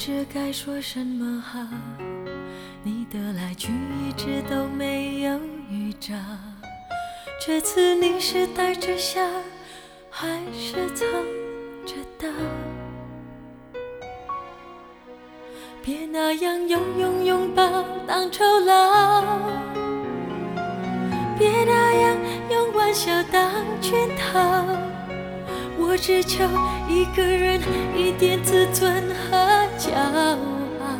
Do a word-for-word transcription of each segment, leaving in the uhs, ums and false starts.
知该说什么好，你的来去一直都没有预兆，这次你是带着笑还是藏着刀？别那样用拥拥抱当酬劳，别那样用玩笑当圈套，我只求一个人一点自尊和骄傲。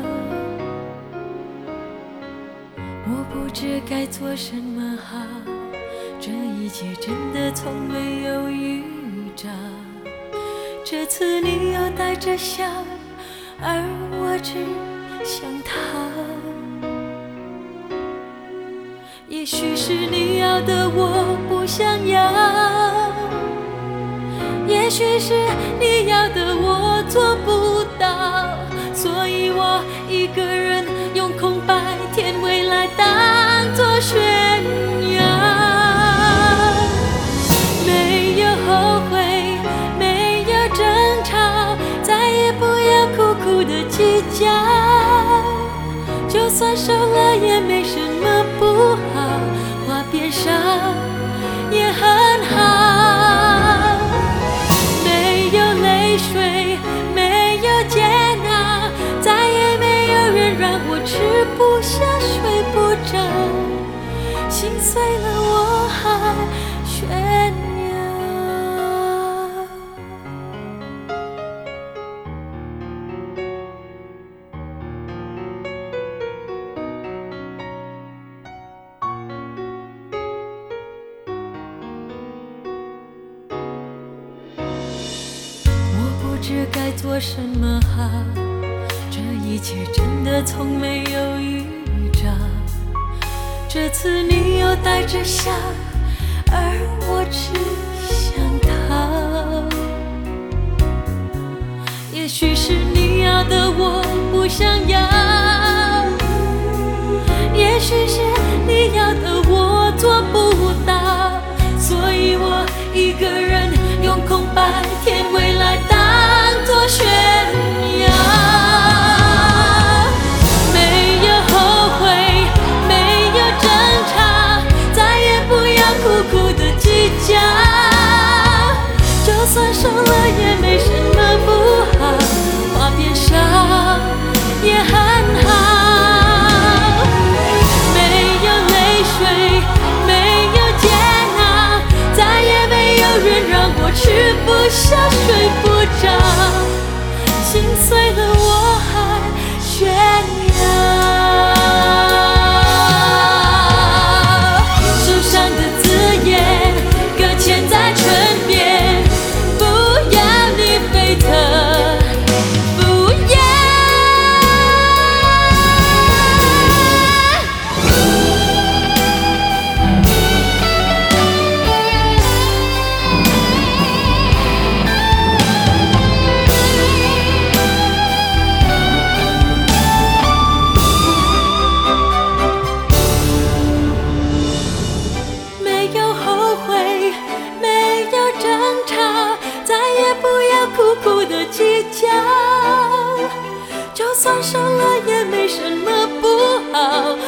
我不知该做什么好，这一切真的从没有预兆，这次你又带着笑，而我只想逃。也许是你要的我不想要，也许是你要的我做不到，所以我一个人用空白天未来当作炫耀。没有后悔，没有争吵，再也不要苦苦的计较，就算受了也没什么不好，话变少也很好。没有泪水，没有煎熬，再也没有人让我吃不下睡不着，心碎了我还炫耀。不知该做什么好，这一切真的从没有预兆，这次你又带着笑，而我只想逃。也许是你要的我不想要，也许是你要的我做不到，所以我一个人用空白填未来当作炫耀。没有后悔，没有争吵，再也不要苦苦的计较，就算受了也没什么不好，话变少也很好。没有泪水，没有煎熬，再也没有人让我吃不下睡不着，心碎了我还炫耀。受伤的字眼搁浅在唇边，不要你沸腾，不要。没有后悔，没有争吵，再也不要苦苦的计较，就算受了也没什么不好，